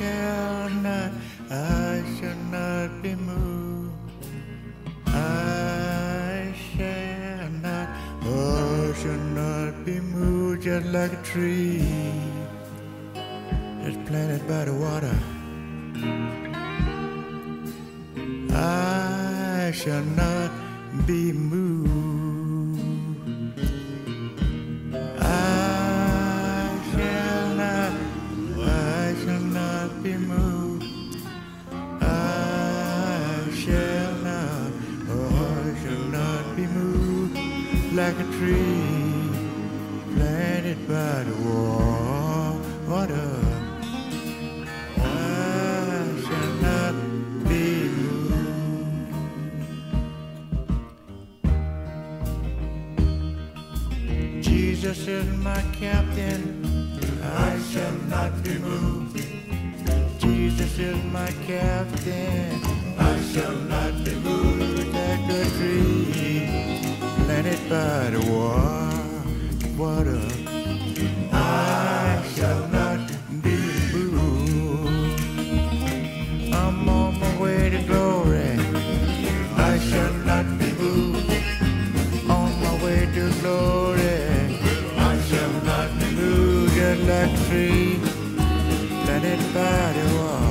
shall not be moved. I shall not be moved, just like a tree that's planted by the water. I shall not be moved. I shall not be moved. I shall not be moved, like a tree planted by the water. I shall not be moved. Jesus is my captain, I shall not be moved. Jesus is my captain, I shall not be moved, like a tree planted by the water. I shall not be moved. I'm on my way to glory, I shall not be moved. On my way to glory, I shall not be moved, just like a tree planted by the water.